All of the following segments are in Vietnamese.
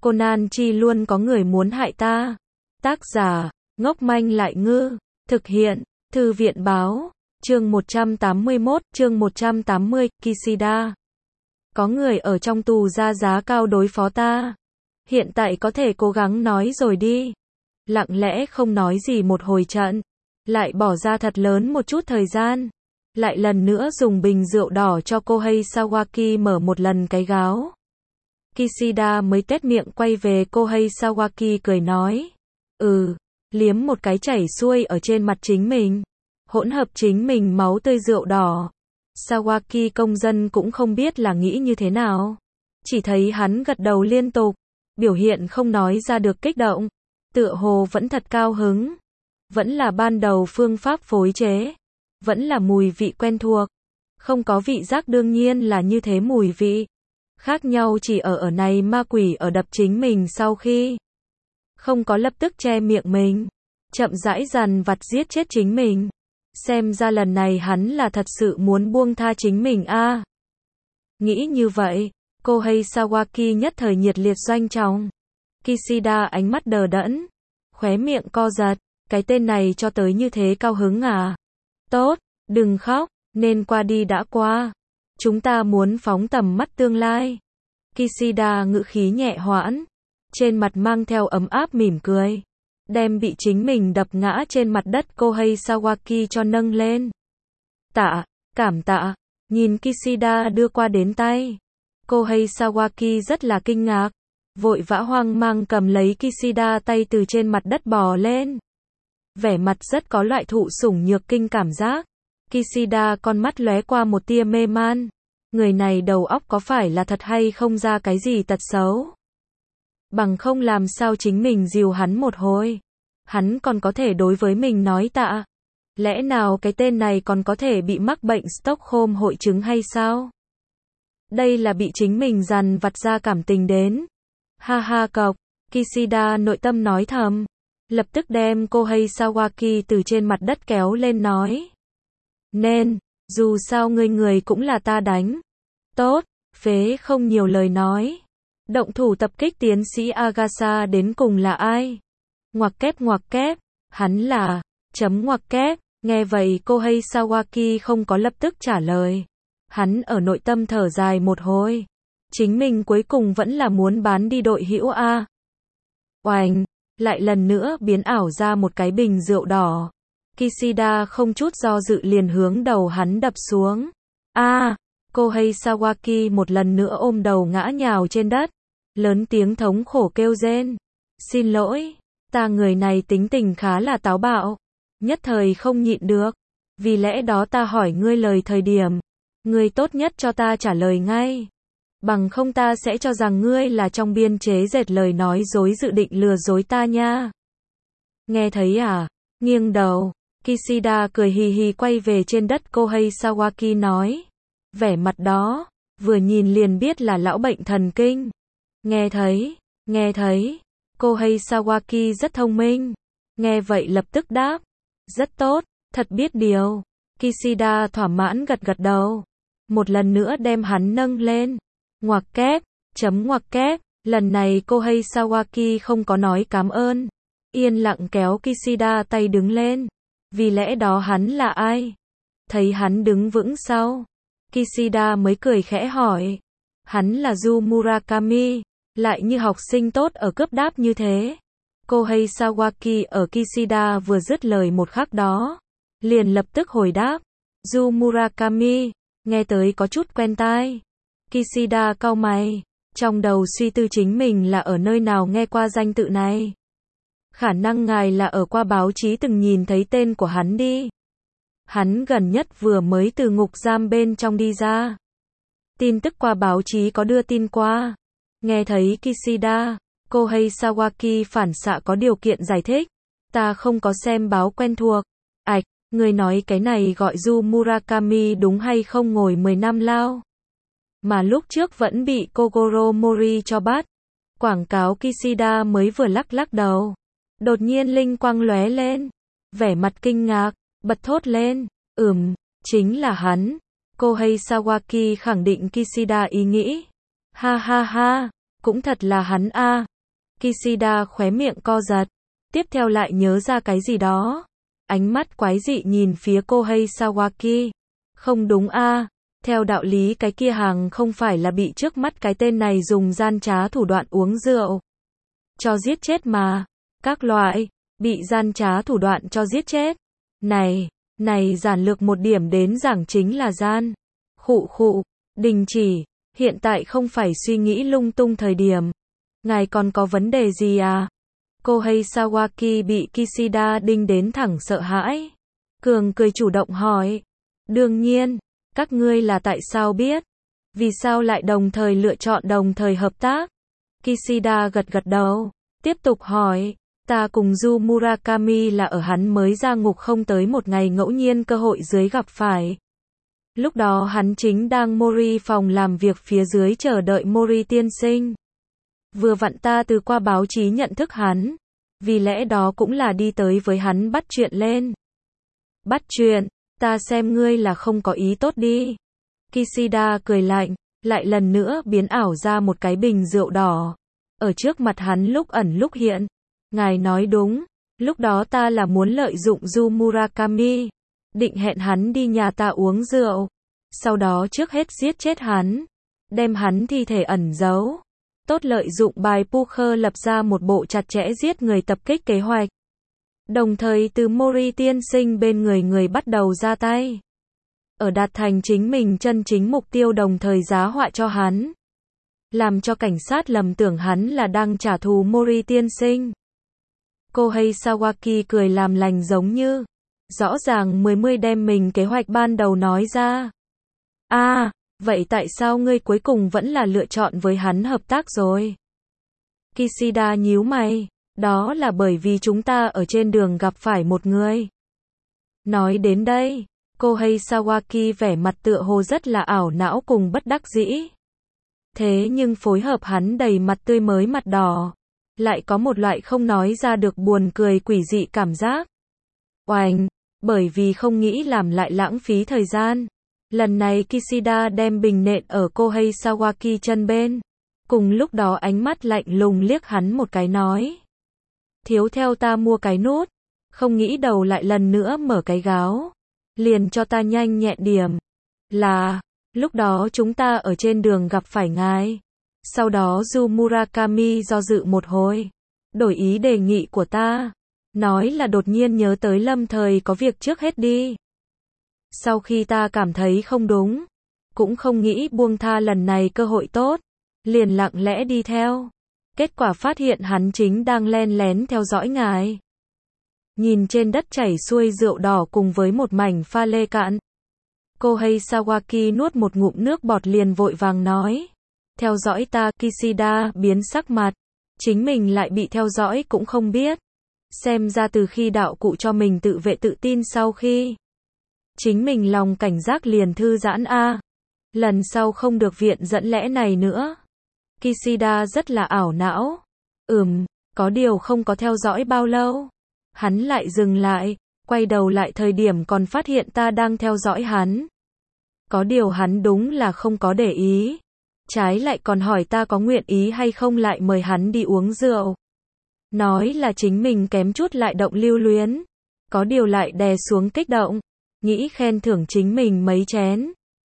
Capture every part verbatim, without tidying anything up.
Conan Chi luôn có người muốn hại ta. Tác giả, ngốc manh lại ngư. Thực hiện, Thư viện báo. Chương một trăm tám mươi mốt, chương một trăm tám mươi, Kishida. Có người ở trong tù ra giá cao đối phó ta. Hiện tại có thể cố gắng nói rồi đi. Lặng lẽ không nói gì một hồi trận. Lại bỏ ra thật lớn một chút thời gian. Lại lần nữa dùng bình rượu đỏ cho Kohei Sawaki mở một lần cái gáo. Kishida mới tét miệng quay về Kohei Sawaki cười nói. Ừ, liếm một cái chảy xuôi ở trên mặt chính mình. Hỗn hợp chính mình máu tươi rượu đỏ. Sawaki công dân cũng không biết là nghĩ như thế nào. Chỉ thấy hắn gật đầu liên tục. Biểu hiện không nói ra được kích động. Tựa hồ vẫn thật cao hứng. Vẫn là ban đầu phương pháp phối chế. Vẫn là mùi vị quen thuộc. Không có vị giác đương nhiên là như thế mùi vị. Khác nhau chỉ ở ở này ma quỷ ở đập chính mình sau khi. Không có lập tức che miệng mình. Chậm rãi dằn vặt giết chết chính mình. Xem ra lần này hắn là thật sự muốn buông tha chính mình a. À. Nghĩ như vậy, Kohei Sawaki nhất thời nhiệt liệt doanh trọng. Kishida ánh mắt đờ đẫn. Khóe miệng co giật. Cái tên này cho tới như thế cao hứng à. Tốt, đừng khóc, nên qua đi đã qua. Chúng ta muốn phóng tầm mắt tương lai. Kishida ngữ khí nhẹ hoãn. Trên mặt mang theo ấm áp mỉm cười. Đem bị chính mình đập ngã trên mặt đất Kohei Sawaki cho nâng lên. Tạ, cảm tạ. Nhìn Kishida đưa qua đến tay. Kohei Sawaki rất là kinh ngạc. Vội vã hoang mang cầm lấy Kishida tay từ trên mặt đất bò lên. Vẻ mặt rất có loại thụ sủng nhược kinh cảm giác. Kishida con mắt lóe qua một tia mê man. Người này đầu óc có phải là thật hay không ra cái gì tật xấu. Bằng không làm sao chính mình dìu hắn một hồi. Hắn còn có thể đối với mình nói tạ. Lẽ nào cái tên này còn có thể bị mắc bệnh Stockholm hội chứng hay sao? Đây là bị chính mình dằn vặt ra cảm tình đến. Ha ha cộc, Kishida nội tâm nói thầm. Lập tức đem Kohei Sawaki từ trên mặt đất kéo lên nói. Nên, dù sao ngươi người cũng là ta đánh. Tốt, phế không nhiều lời nói. Động thủ tập kích tiến sĩ Agasa đến cùng là ai? Ngoặc kép ngoặc kép, hắn là, chấm ngoặc kép, nghe vậy Kohei Sawaki không có lập tức trả lời. Hắn ở nội tâm thở dài một hồi. Chính mình cuối cùng vẫn là muốn bán đi đội hữu A. Oành, lại lần nữa biến ảo ra một cái bình rượu đỏ. Kishida không chút do dự liền hướng đầu hắn đập xuống. A, à, Kohei Sawaki một lần nữa ôm đầu ngã nhào trên đất. Lớn tiếng thống khổ kêu rên. Xin lỗi, ta người này tính tình khá là táo bạo. Nhất thời không nhịn được. Vì lẽ đó ta hỏi ngươi lời thời điểm. Ngươi tốt nhất cho ta trả lời ngay. Bằng không ta sẽ cho rằng ngươi là trong biên chế dệt lời nói dối dự định lừa dối ta nha. Nghe thấy à? Nghiêng đầu. Kishida cười hì hì quay về trên đất Kohei Sawaki nói. Vẻ mặt đó, vừa nhìn liền biết là lão bệnh thần kinh. Nghe thấy, nghe thấy. Kohei Sawaki rất thông minh. Nghe vậy lập tức đáp. Rất tốt, thật biết điều. Kishida thỏa mãn gật gật đầu. Một lần nữa đem hắn nâng lên. Ngoặc kép, chấm ngoặc kép. Lần này Kohei Sawaki không có nói cảm ơn. Yên lặng kéo Kishida tay đứng lên. Vì lẽ đó hắn là ai? Thấy hắn đứng vững sau. Kishida mới cười khẽ hỏi. Hắn là Yu Murakami. Lại như học sinh tốt ở cấp đáp như thế. Kohei Sawaki ở Kishida vừa dứt lời một khắc đó. Liền lập tức hồi đáp. Yu Murakami. Nghe tới có chút quen tai. Kishida cau mày. Trong đầu suy tư chính mình là ở nơi nào nghe qua danh tự này. Khả năng ngài là ở qua báo chí từng nhìn thấy tên của hắn đi. Hắn gần nhất vừa mới từ ngục giam bên trong đi ra. Tin tức qua báo chí có đưa tin qua. Nghe thấy Kishida, Kohei Sawaki phản xạ có điều kiện giải thích. Ta không có xem báo quen thuộc. Ảch, người nói cái này gọi Yu Murakami đúng hay không ngồi mười năm lao. Mà lúc trước vẫn bị Kogoro Mori cho bắt. Quảng cáo Kishida mới vừa lắc lắc đầu. Đột nhiên linh quang lóe lên. Vẻ mặt kinh ngạc, bật thốt lên. Ừm, chính là hắn. Kohei Sawaki khẳng định Kishida ý nghĩ. Ha ha ha, cũng thật là hắn a. Kishida khóe miệng co giật. Tiếp theo lại nhớ ra cái gì đó. Ánh mắt quái dị nhìn phía Kohei Sawaki. Không đúng a, theo đạo lý cái kia hàng không phải là bị trước mắt cái tên này dùng gian trá thủ đoạn uống rượu cho giết chết mà. Các loại, bị gian trá thủ đoạn cho giết chết. Này, này giản lược một điểm đến giảng chính là gian. Khụ khụ, đình chỉ, hiện tại không phải suy nghĩ lung tung thời điểm. Ngài còn có vấn đề gì à? Kohei Sawaki bị Kishida đinh đến thẳng sợ hãi. Cường cười chủ động hỏi. Đương nhiên, các ngươi là tại sao biết? Vì sao lại đồng thời lựa chọn đồng thời hợp tác? Kishida gật gật đầu, tiếp tục hỏi. Ta cùng Yu Murakami là ở hắn mới ra ngục không tới một ngày ngẫu nhiên cơ hội dưới gặp phải. Lúc đó hắn chính đang Mori phòng làm việc phía dưới chờ đợi Mori tiên sinh. Vừa vặn ta từ qua báo chí nhận thức hắn. Vì lẽ đó cũng là đi tới với hắn bắt chuyện lên. Bắt chuyện, ta xem ngươi là không có ý tốt đi. Kishida cười lạnh, lại lần nữa biến ảo ra một cái bình rượu đỏ. Ở trước mặt hắn lúc ẩn lúc hiện. Ngài nói đúng, lúc đó ta là muốn lợi dụng Yu Murakami. Định hẹn hắn đi nhà ta uống rượu. Sau đó trước hết giết chết hắn. Đem hắn thi thể ẩn giấu. Tốt lợi dụng bài poker lập ra một bộ chặt chẽ giết người tập kích kế hoạch. Đồng thời từ Mori tiên sinh bên người người bắt đầu ra tay. Ở đạt thành chính mình chân chính mục tiêu đồng thời giá họa cho hắn. Làm cho cảnh sát lầm tưởng hắn là đang trả thù Mori tiên sinh. Kohei Sawaki cười làm lành giống như. Rõ ràng mười mươi đem mình kế hoạch ban đầu nói ra. À, vậy tại sao ngươi cuối cùng vẫn là lựa chọn với hắn hợp tác rồi? Kishida nhíu mày. Đó là bởi vì chúng ta ở trên đường gặp phải một người. Nói đến đây, Kohei Sawaki vẻ mặt tựa hồ rất là ảo não cùng bất đắc dĩ. Thế nhưng phối hợp hắn đầy mặt tươi mới mặt đỏ. Lại có một loại không nói ra được buồn cười quỷ dị cảm giác. Oành, bởi vì không nghĩ làm lại lãng phí thời gian. Lần này Kishida đem bình nện ở Kohei Sawaki chân bên. Cùng lúc đó ánh mắt lạnh lùng liếc hắn một cái nói. Thiếu theo ta mua cái nút. Không nghĩ đầu lại lần nữa mở cái gáo. Liền cho ta nhanh nhẹn điểm. Là, lúc đó chúng ta ở trên đường gặp phải ngài. Sau đó Yu Murakami do dự một hồi. Đổi ý đề nghị của ta. Nói là đột nhiên nhớ tới lâm thời có việc trước hết đi. Sau khi ta cảm thấy không đúng. Cũng không nghĩ buông tha lần này cơ hội tốt. Liền lặng lẽ đi theo. Kết quả phát hiện hắn chính đang len lén theo dõi ngài. Nhìn trên đất chảy xuôi rượu đỏ cùng với một mảnh pha lê cạn. Kohei Sawaki nuốt một ngụm nước bọt liền vội vàng nói. Theo dõi ta, Kishida biến sắc mặt. Chính mình lại bị theo dõi cũng không biết. Xem ra từ khi đạo cụ cho mình tự vệ tự tin sau khi. Chính mình lòng cảnh giác liền thư giãn a. Lần sau không được viện dẫn lẽ này nữa. Kishida rất là ảo não. Ừm, có điều không có theo dõi bao lâu. Hắn lại dừng lại, quay đầu lại thời điểm còn phát hiện ta đang theo dõi hắn. Có điều hắn đúng là không có để ý. Trái lại còn hỏi ta có nguyện ý hay không lại mời hắn đi uống rượu. Nói là chính mình kém chút lại động lưu luyến. Có điều lại đè xuống kích động. Nghĩ khen thưởng chính mình mấy chén.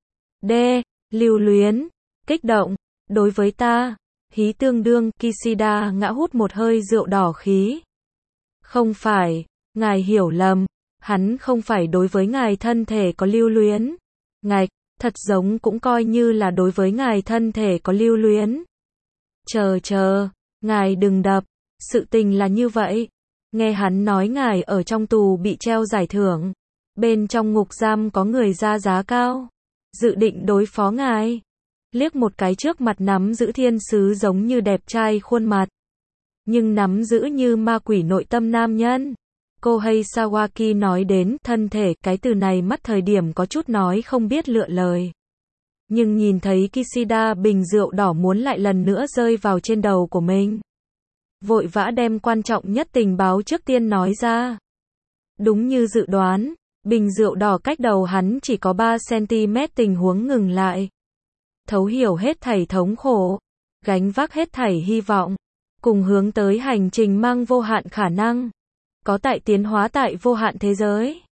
D. Lưu luyến. Kích động. Đối với ta. Hí tương đương. Kishida ngã hút một hơi rượu đỏ khí. Không phải. Ngài hiểu lầm. Hắn không phải đối với ngài thân thể có lưu luyến. Ngài, thật giống cũng coi như là đối với ngài thân thể có lưu luyến. Chờ chờ. Ngài đừng đập. Sự tình là như vậy. Nghe hắn nói ngài ở trong tù bị treo giải thưởng. Bên trong ngục giam có người ra giá cao. Dự định đối phó ngài. Liếc một cái trước mặt nắm giữ thiên sứ giống như đẹp trai khuôn mặt. Nhưng nắm giữ như ma quỷ nội tâm nam nhân. Kohei Sawaki nói đến thân thể, cái từ này mắt thời điểm có chút nói không biết lựa lời. Nhưng nhìn thấy Kishida bình rượu đỏ muốn lại lần nữa rơi vào trên đầu của mình. Vội vã đem quan trọng nhất tình báo trước tiên nói ra. Đúng như dự đoán, bình rượu đỏ cách đầu hắn chỉ có ba xăng-ti-mét tình huống ngừng lại. Thấu hiểu hết thảy thống khổ, gánh vác hết thảy hy vọng. cùng hướng tới hành trình mang vô hạn khả năng, có tại tiến hóa tại vô hạn thế giới.